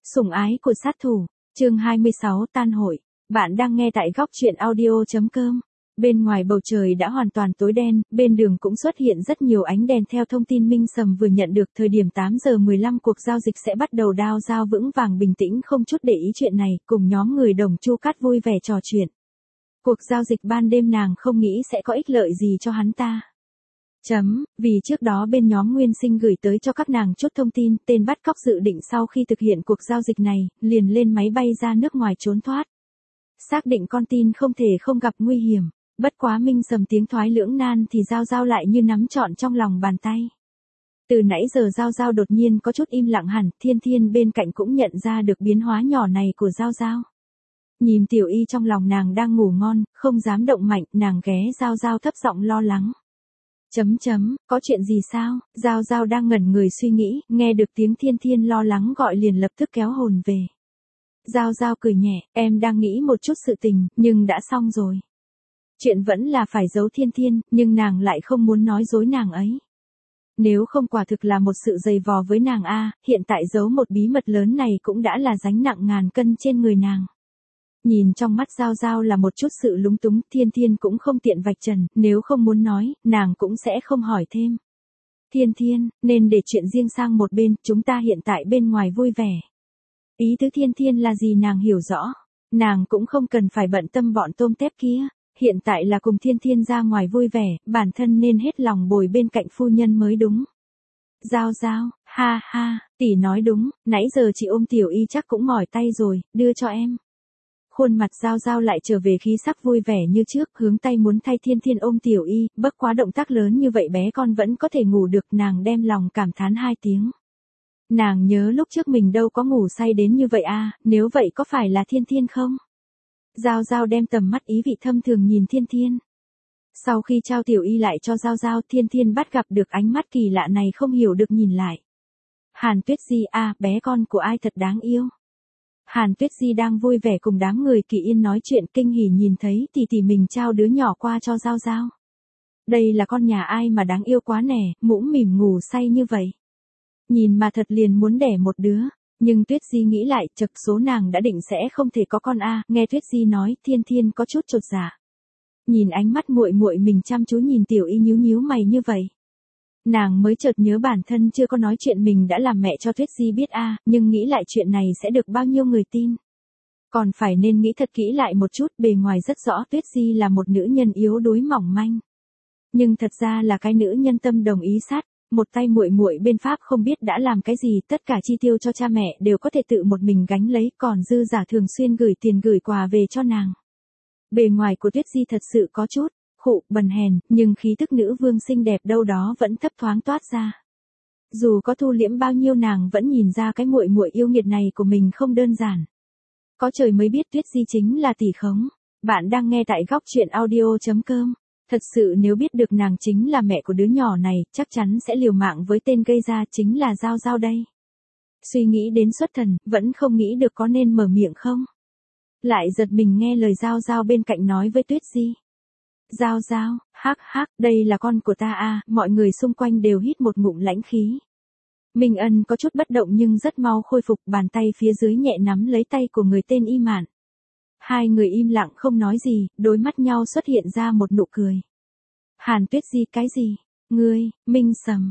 Sủng ái của sát thủ, chương 26 tan hội. Bạn đang nghe tại góc truyện audio.com. Bên ngoài bầu trời đã hoàn toàn tối đen, bên đường cũng xuất hiện rất nhiều ánh đèn theo thông tin Minh Sầm vừa nhận được. Thời điểm 8 giờ 15 cuộc giao dịch sẽ bắt đầu. Đao Giao vững vàng bình tĩnh không chút để ý chuyện này, cùng nhóm người Đồng Chu Cát vui vẻ trò chuyện. Cuộc giao dịch ban đêm nàng không nghĩ sẽ có ích lợi gì cho hắn ta. Vì trước đó bên nhóm Nguyên Sinh gửi tới cho các nàng chút thông tin, tên bắt cóc dự định sau khi thực hiện cuộc giao dịch này, liền lên máy bay ra nước ngoài trốn thoát. Xác định con tin không thể không gặp nguy hiểm, bất quá Minh Sầm tiếng thoái lưỡng nan thì Giao Giao lại như nắm trọn trong lòng bàn tay. Từ nãy giờ Giao Giao đột nhiên có chút im lặng hẳn, Thiên Thiên bên cạnh cũng nhận ra được biến hóa nhỏ này của Giao Giao. Nhìn Tiểu Y trong lòng nàng đang ngủ ngon, không dám động mạnh, nàng ghé Giao Giao thấp giọng lo lắng. Có chuyện gì sao? Giao Giao đang ngẩn người suy nghĩ, nghe được tiếng Thiên Thiên lo lắng gọi liền lập tức kéo hồn về. Giao Giao cười nhẹ, em đang nghĩ một chút sự tình, nhưng đã xong rồi. Chuyện vẫn là phải giấu Thiên Thiên, nhưng nàng lại không muốn nói dối nàng ấy. Nếu không quả thực là một sự dày vò với nàng hiện tại giấu một bí mật lớn này cũng đã là gánh nặng ngàn cân trên người nàng. Nhìn trong mắt Giao Giao là một chút sự lúng túng, Thiên Thiên cũng không tiện vạch trần, nếu không muốn nói, nàng cũng sẽ không hỏi thêm. Thiên Thiên, nên để chuyện riêng sang một bên, chúng ta hiện tại bên ngoài vui vẻ. Ý tứ Thiên Thiên là gì nàng hiểu rõ, nàng cũng không cần phải bận tâm bọn tôm tép kia, hiện tại là cùng Thiên Thiên ra ngoài vui vẻ, bản thân nên hết lòng bồi bên cạnh phu nhân mới đúng. Giao Giao, ha ha, tỷ nói đúng, nãy giờ chị ôm Tiểu Y chắc cũng mỏi tay rồi, đưa cho em. Khuôn mặt Giao Giao lại trở về khí sắc vui vẻ như trước, hướng tay muốn thay Thiên Thiên ôm Tiểu Y, bất quá động tác lớn như vậy bé con vẫn có thể ngủ được, nàng đem lòng cảm thán 2 tiếng. Nàng nhớ lúc trước mình đâu có ngủ say đến như vậy nếu vậy có phải là Thiên Thiên không? Giao Giao đem tầm mắt ý vị thâm thường nhìn Thiên Thiên. Sau khi trao Tiểu Y lại cho Giao Giao, Thiên Thiên bắt gặp được ánh mắt kỳ lạ này không hiểu được nhìn lại. Hàn Tuyết Di bé con của ai thật đáng yêu. Hàn Tuyết Di đang vui vẻ cùng đám người Kỳ Yên nói chuyện, kinh hỉ nhìn thấy tỷ mình trao đứa nhỏ qua cho Giao Giao. Đây là con nhà ai mà đáng yêu quá nè, mũm mỉm ngủ say như vậy. Nhìn mà thật liền muốn đẻ một đứa, nhưng Tuyết Di nghĩ lại, chật số nàng đã định sẽ không thể có con nghe Tuyết Di nói, Thiên Thiên có chút chột dạ. Nhìn ánh mắt muội muội mình chăm chú nhìn Tiểu Y nhíu mày như vậy. Nàng mới chợt nhớ bản thân chưa có nói chuyện mình đã làm mẹ cho Tuyết Di biết nhưng nghĩ lại chuyện này sẽ được bao nhiêu người tin. Còn phải nên nghĩ thật kỹ lại một chút, bề ngoài rất rõ Tuyết Di là một nữ nhân yếu đuối mỏng manh. Nhưng thật ra là cái nữ nhân tâm đồng ý sát, một tay muội muội bên Pháp không biết đã làm cái gì, tất cả chi tiêu cho cha mẹ đều có thể tự một mình gánh lấy, còn dư giả thường xuyên gửi tiền gửi quà về cho nàng. Bề ngoài của Tuyết Di thật sự có chút bần hèn, nhưng khí thức nữ vương xinh đẹp đâu đó vẫn thấp thoáng toát ra. Dù có thu liễm bao nhiêu nàng vẫn nhìn ra cái muội muội yêu nghiệt này của mình không đơn giản. Có trời mới biết Tuyết Di chính là tỷ khống. Bạn đang nghe tại góc truyện audio.com. Thật sự nếu biết được nàng chính là mẹ của đứa nhỏ này, chắc chắn sẽ liều mạng với tên gây ra, chính là Giao Giao đây. Suy nghĩ đến xuất thần, vẫn không nghĩ được có nên mở miệng không. Lại giật mình nghe lời Giao Giao bên cạnh nói với Tuyết Di. Giao Giao, đây là con của ta mọi người xung quanh đều hít một ngụm lãnh khí. Minh Ân có chút bất động nhưng rất mau khôi phục, bàn tay phía dưới nhẹ nắm lấy tay của người tên Y Mạn. Hai người im lặng không nói gì, đôi mắt nhau xuất hiện ra một nụ cười. Hàn Tuyết Di cái gì? Ngươi, Minh Sầm,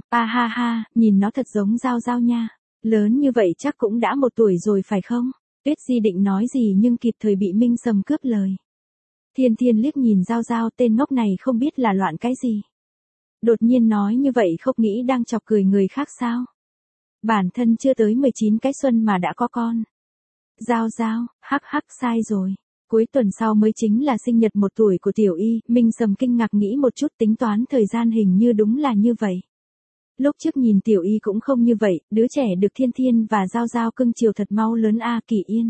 nhìn nó thật giống Giao Giao nha. Lớn như vậy chắc cũng đã 1 tuổi rồi phải không? Tuyết Di định nói gì nhưng kịp thời bị Minh Sầm cướp lời. Thiên Thiên liếc nhìn Giao Giao, tên ngốc này không biết là loạn cái gì. Đột nhiên nói như vậy không nghĩ đang chọc cười người khác sao? Bản thân chưa tới 19 cái xuân mà đã có con. Giao Giao, sai rồi. Cuối tuần sau mới chính là sinh nhật 1 tuổi của Tiểu Y, Minh Sầm kinh ngạc nghĩ một chút, tính toán thời gian hình như đúng là như vậy. Lúc trước nhìn Tiểu Y cũng không như vậy, đứa trẻ được Thiên Thiên và Giao Giao cưng chiều thật mau lớn Kỳ Yên.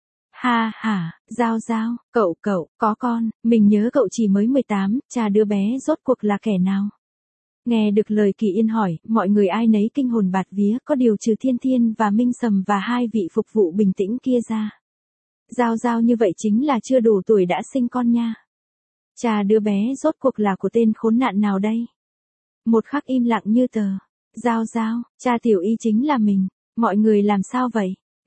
Giao Giao, cậu, có con, mình nhớ cậu chỉ mới 18, cha đứa bé rốt cuộc là kẻ nào? Nghe được lời Kỳ Yên hỏi, mọi người ai nấy kinh hồn bạt vía, có điều trừ Thiên Thiên và Minh Sầm và 2 vị phục vụ bình tĩnh kia ra. Giao Giao như vậy chính là chưa đủ tuổi đã sinh con nha. Cha đứa bé rốt cuộc là của tên khốn nạn nào đây? Một khắc im lặng như tờ. Giao Giao, cha Tiểu Y chính là mình. Mọi người làm sao vậy?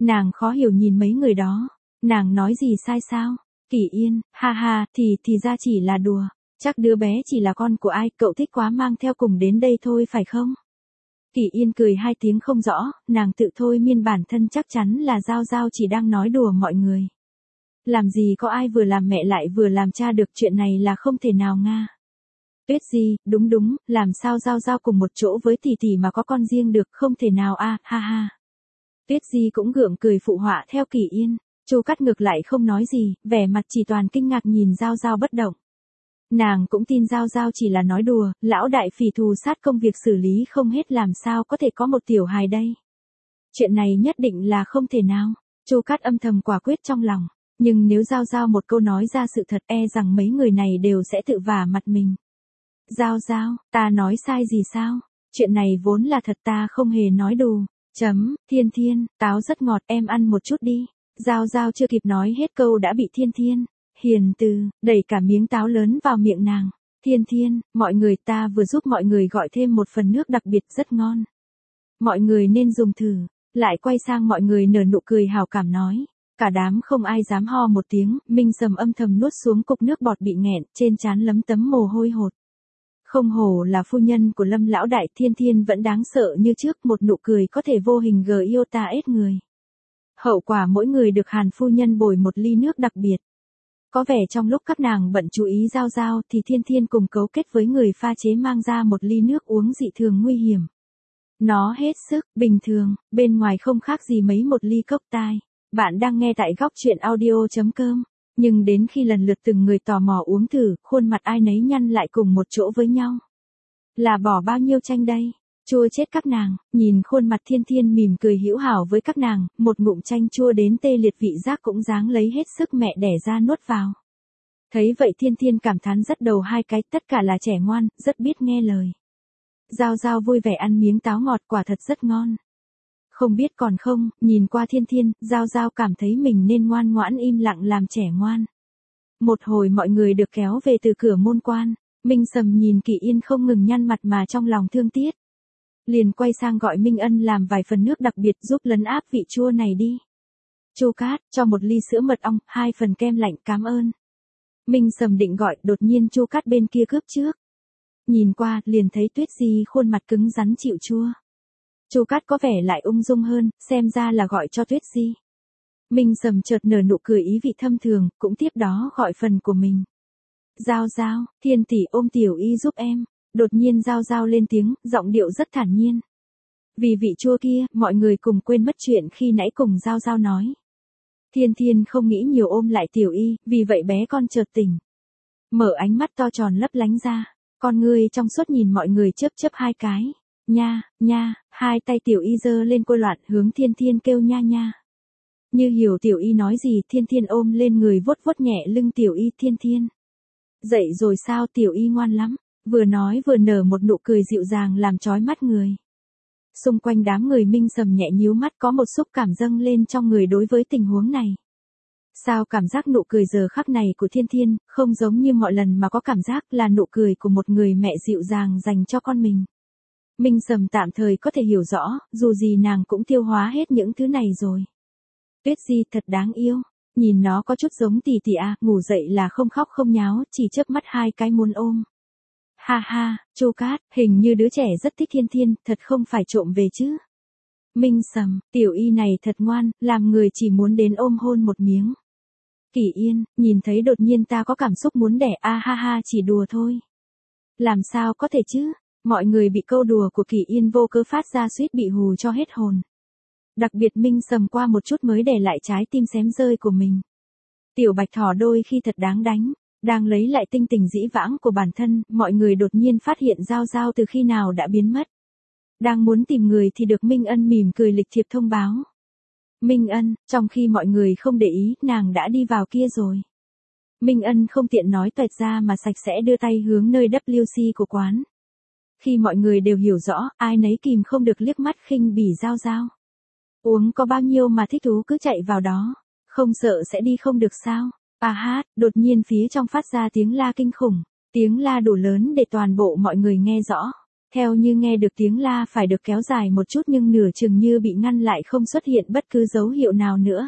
Nàng khó hiểu nhìn mấy người đó. Nàng nói gì sai sao? Kỷ Yên, ha ha, thì ra chỉ là đùa. Chắc đứa bé chỉ là con của ai, cậu thích quá mang theo cùng đến đây thôi phải không? Kỷ Yên cười hai tiếng không rõ, nàng tự thôi miên bản thân chắc chắn là Giao Giao chỉ đang nói đùa mọi người. Làm gì có ai vừa làm mẹ lại vừa làm cha được, chuyện này là không thể nào nga. Tuyết Di, đúng, làm sao Giao Giao cùng một chỗ với tỷ tỷ mà có con riêng được, không thể nào a, ha ha. Tuyết Di cũng gượng cười phụ họa theo Kỷ Yên. Chu Cát ngược lại không nói gì, vẻ mặt chỉ toàn kinh ngạc nhìn Giao Giao bất động. Nàng cũng tin Giao Giao chỉ là nói đùa, lão đại phỉ thù sát công việc xử lý không hết, làm sao có thể có một tiểu hài đây. Chuyện này nhất định là không thể nào. Chu Cát âm thầm quả quyết trong lòng, nhưng nếu Giao Giao một câu nói ra sự thật e rằng mấy người này đều sẽ tự vả mặt mình. Giao Giao, ta nói sai gì sao? Chuyện này vốn là thật, ta không hề nói đùa. Thiên Thiên, táo rất ngọt, em ăn một chút đi. Giao Giao chưa kịp nói hết câu đã bị Thiên Thiên, hiền từ, đẩy cả miếng táo lớn vào miệng nàng. Thiên Thiên, mọi người, ta vừa giúp mọi người gọi thêm một phần nước đặc biệt rất ngon. Mọi người nên dùng thử. Lại quay sang mọi người nở nụ cười hào cảm nói. Cả đám không ai dám ho một tiếng, Minh Sầm âm thầm nuốt xuống cục nước bọt bị nghẹn, trên trán lấm tấm mồ hôi hột. Không hổ là phu nhân của Lâm lão đại, Thiên Thiên vẫn đáng sợ như trước, một nụ cười có thể vô hình iota ết người. Hậu quả mỗi người được Hàn phu nhân bồi một ly nước đặc biệt. Có vẻ trong lúc các nàng bận chú ý Giao Giao thì Thiên Thiên cùng cấu kết với người pha chế mang ra một ly nước uống dị thường nguy hiểm. Nó hết sức bình thường, bên ngoài không khác gì mấy một ly cốc tai. Bạn đang nghe tại góc truyện audio.com. Nhưng đến khi lần lượt từng người tò mò uống thử, khuôn mặt ai nấy nhăn lại cùng một chỗ với nhau. Là bỏ bao nhiêu chanh đây? Chua chết các nàng, nhìn khuôn mặt Thiên Thiên mỉm cười hữu hảo với các nàng, một ngụm chanh chua đến tê liệt vị giác cũng dáng lấy hết sức mẹ đẻ ra nuốt vào. Thấy vậy Thiên Thiên cảm thán rất đầu hai cái, tất cả là trẻ ngoan, rất biết nghe lời. Giao Giao vui vẻ ăn miếng táo ngọt, quả thật rất ngon. Không biết còn không, nhìn qua Thiên Thiên, Giao Giao cảm thấy mình nên ngoan ngoãn im lặng làm trẻ ngoan. Một hồi mọi người được kéo về từ cửa môn quan, Minh Sầm nhìn Kỷ Yên không ngừng nhăn mặt mà trong lòng thương tiếc. Liền quay sang gọi Minh Ân làm vài phần nước đặc biệt giúp lấn áp vị chua này đi. Chu Cát, cho một ly sữa mật ong, 2 phần kem lạnh, cảm ơn. Minh Sầm định gọi, đột nhiên Chu Cát bên kia cướp trước. Nhìn qua, liền thấy Tuyết Di khuôn mặt cứng rắn chịu chua. Chu Cát có vẻ lại ung dung hơn, xem ra là gọi cho Tuyết Di. Minh Sầm chợt nở nụ cười ý vị thâm thường, cũng tiếp đó gọi phần của mình. Giao Giao, Thiên tỷ ôm tiểu y giúp em. Đột nhiên Giao Giao lên tiếng, giọng điệu rất thản nhiên. Vì vị chua kia, mọi người cùng quên mất chuyện khi nãy cùng Giao Giao nói. Thiên Thiên không nghĩ nhiều ôm lại tiểu y, vì vậy bé con chợt tỉnh. Mở ánh mắt to tròn lấp lánh ra, con ngươi trong suốt nhìn mọi người chớp chớp hai cái. Nha, hai tay tiểu y giơ lên côi loạn hướng Thiên Thiên kêu nha. Như hiểu tiểu y nói gì, Thiên Thiên ôm lên người vuốt vuốt nhẹ lưng tiểu y. Thiên Thiên, dậy rồi sao? Tiểu y ngoan lắm. Vừa nói vừa nở một nụ cười dịu dàng làm chói mắt người. Xung quanh đám người Minh Sầm nhẹ nhíu mắt, có một xúc cảm dâng lên trong người đối với tình huống này. Sao cảm giác nụ cười giờ khắc này của Thiên Thiên, không giống như mọi lần mà có cảm giác là nụ cười của một người mẹ dịu dàng dành cho con mình. Minh Sầm tạm thời có thể hiểu rõ, dù gì nàng cũng tiêu hóa hết những thứ này rồi. Tuyết Di thật đáng yêu, nhìn nó có chút giống tỷ tỷ à, ngủ dậy là không khóc không nháo, chỉ chớp mắt hai cái muốn ôm. Ha ha, Chu Cát, hình như đứa trẻ rất thích Thiên Thiên, thật không phải trộm về chứ. Minh Sầm, tiểu y này thật ngoan, làm người chỉ muốn đến ôm hôn một miếng. Kỷ Yên, nhìn thấy đột nhiên ta có cảm xúc muốn đẻ, a ha ha, chỉ đùa thôi. Làm sao có thể chứ, mọi người bị câu đùa của Kỷ Yên vô cớ phát ra suýt bị hù cho hết hồn. Đặc biệt Minh Sầm qua một chút mới đè lại trái tim xém rơi của mình. Tiểu bạch thỏ đôi khi thật đáng đánh. Đang lấy lại tinh tình dĩ vãng của bản thân, mọi người đột nhiên phát hiện Giao Giao từ khi nào đã biến mất. Đang muốn tìm người thì được Minh Ân mỉm cười lịch thiệp thông báo. Minh Ân, trong khi mọi người không để ý, nàng đã đi vào kia rồi. Minh Ân không tiện nói toẹt ra mà sạch sẽ đưa tay hướng nơi WC của quán. Khi mọi người đều hiểu rõ, ai nấy kìm không được liếc mắt khinh bỉ Giao Giao. Uống có bao nhiêu mà thích thú cứ chạy vào đó, không sợ sẽ đi không được sao? Đột nhiên phía trong phát ra tiếng la kinh khủng, tiếng la đủ lớn để toàn bộ mọi người nghe rõ. Theo như nghe được tiếng la phải được kéo dài một chút nhưng nửa chừng như bị ngăn lại không xuất hiện bất cứ dấu hiệu nào nữa.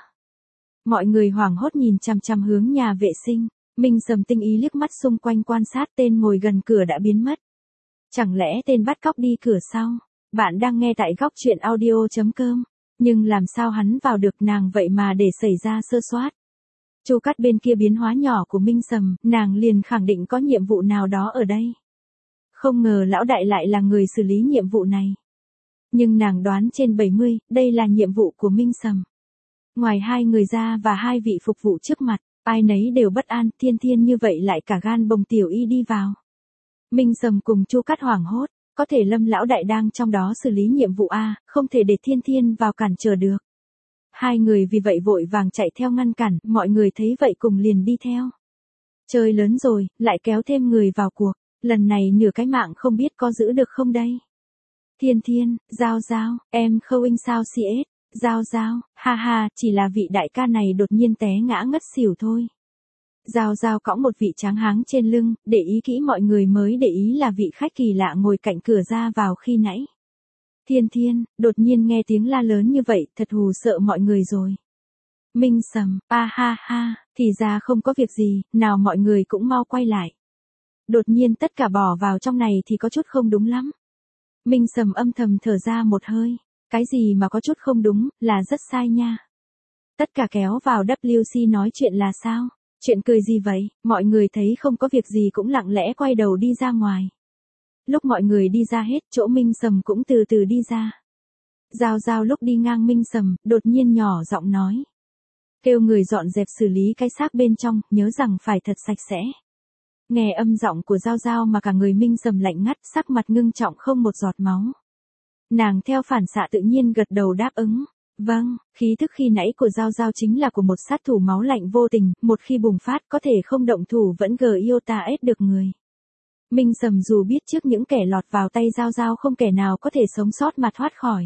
Mọi người hoảng hốt nhìn chằm chằm hướng nhà vệ sinh, Minh Sầm tinh ý liếc mắt xung quanh quan sát tên ngồi gần cửa đã biến mất. Chẳng lẽ tên bắt cóc đi cửa sau? Bạn đang nghe tại góc truyện audio.com. Nhưng làm sao hắn vào được nàng vậy mà để xảy ra sơ suất? Chu Cát bên kia biến hóa nhỏ của Minh Sầm, nàng liền khẳng định có nhiệm vụ nào đó ở đây. Không ngờ lão đại lại là người xử lý nhiệm vụ này. Nhưng nàng đoán trên 70, đây là nhiệm vụ của Minh Sầm. Ngoài hai người ra và hai vị phục vụ trước mặt, ai nấy đều bất an, Thiên Thiên như vậy lại cả gan bồng tiểu y đi vào. Minh Sầm cùng Chu Cát hoảng hốt, có thể Lâm lão đại đang trong đó xử lý nhiệm vụ a, không thể để Thiên Thiên vào cản trở được. Hai người vì vậy vội vàng chạy theo ngăn cản, mọi người thấy vậy cùng liền đi theo. Chơi lớn rồi, lại kéo thêm người vào cuộc, lần này nửa cái mạng không biết có giữ được không đây. Thiên Thiên, Giao Giao, em Khâu sao CS, Giao Giao, ha ha, chỉ là vị đại ca này đột nhiên té ngã ngất xỉu thôi. Giao Giao cõng một vị tráng háng trên lưng, để ý kỹ mọi người mới để ý là vị khách kỳ lạ ngồi cạnh cửa ra vào khi nãy. Thiên Thiên, đột nhiên nghe tiếng la lớn như vậy, thật hù sợ mọi người rồi. Minh Sầm, ha ha, thì ra không có việc gì, nào mọi người cũng mau quay lại. Đột nhiên tất cả bỏ vào trong này thì có chút không đúng lắm. Minh Sầm âm thầm thở ra một hơi, cái gì mà có chút không đúng, là rất sai nha. Tất cả kéo vào WC nói chuyện là sao? Chuyện cười gì vậy? Mọi người thấy không có việc gì cũng lặng lẽ quay đầu đi ra ngoài. Lúc mọi người đi ra hết, chỗ Minh Sầm cũng từ từ đi ra. Giao Giao lúc đi ngang Minh Sầm, đột nhiên nhỏ giọng nói. Kêu người dọn dẹp xử lý cái xác bên trong, nhớ rằng phải thật sạch sẽ. Nghe âm giọng của Giao Giao mà cả người Minh Sầm lạnh ngắt, sắc mặt ngưng trọng không một giọt máu. Nàng theo phản xạ tự nhiên gật đầu đáp ứng. Vâng, khí thức khi nãy của Giao Giao chính là của một sát thủ máu lạnh vô tình, một khi bùng phát có thể không động thủ vẫn iota được người. Minh Sầm dù biết trước những kẻ lọt vào tay Giao Giao không kẻ nào có thể sống sót mà thoát khỏi.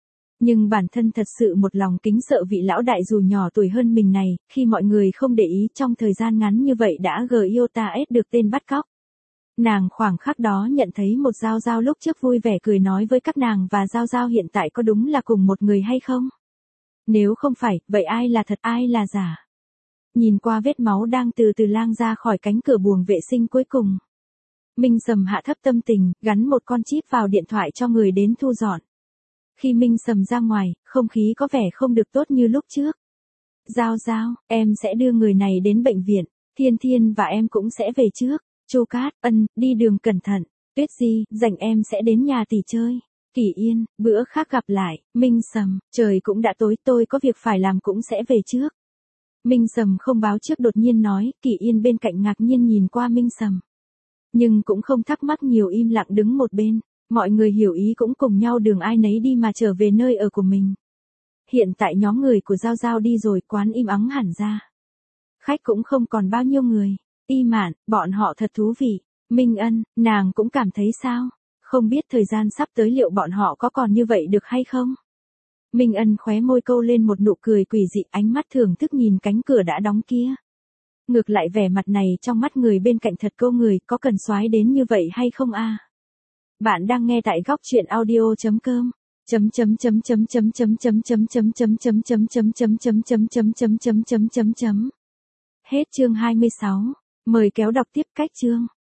Nhưng bản thân thật sự một lòng kính sợ vị lão đại dù nhỏ tuổi hơn mình này, khi mọi người không để ý trong thời gian ngắn như vậy đã iota được tên bắt cóc. Nàng khoảng khắc đó nhận thấy một Giao Giao lúc trước vui vẻ cười nói với các nàng và Giao Giao hiện tại có đúng là cùng một người hay không? Nếu không phải, vậy ai là thật ai là giả? Nhìn qua vết máu đang từ từ lang ra khỏi cánh cửa buồng vệ sinh cuối cùng. Minh Sầm hạ thấp tâm tình, gắn một con chip vào điện thoại cho người đến thu dọn. Khi Minh Sầm ra ngoài, không khí có vẻ không được tốt như lúc trước. Giao Giao, em sẽ đưa người này đến bệnh viện, Thiên Thiên và em cũng sẽ về trước. Chu Cát, đi đường cẩn thận. Tuyết Di, rảnh em sẽ đến nhà tỷ chơi. Kỳ Yên, bữa khác gặp lại. Minh Sầm, trời cũng đã tối tôi có việc phải làm cũng sẽ về trước. Minh Sầm không báo trước đột nhiên nói, Kỳ Yên bên cạnh ngạc nhiên nhìn qua Minh Sầm. Nhưng cũng không thắc mắc nhiều im lặng đứng một bên, mọi người hiểu ý cũng cùng nhau đường ai nấy đi mà trở về nơi ở của mình. Hiện tại nhóm người của Giao Giao đi rồi quán im ắng hẳn ra. Khách cũng không còn bao nhiêu người. Y Mạn, bọn họ thật thú vị. Minh Ân, nàng cũng cảm thấy sao? Không biết thời gian sắp tới liệu bọn họ có còn như vậy được hay không? Minh Ân khóe môi câu lên một nụ cười quỷ dị, ánh mắt thưởng thức nhìn cánh cửa đã đóng kia. Ngược lại vẻ mặt này trong mắt người bên cạnh thật câu người, có cần soái đến như vậy hay không a? Bạn đang nghe tại góc truyện audio.com. Hết chương 26. Mời kéo đọc tiếp cách chương.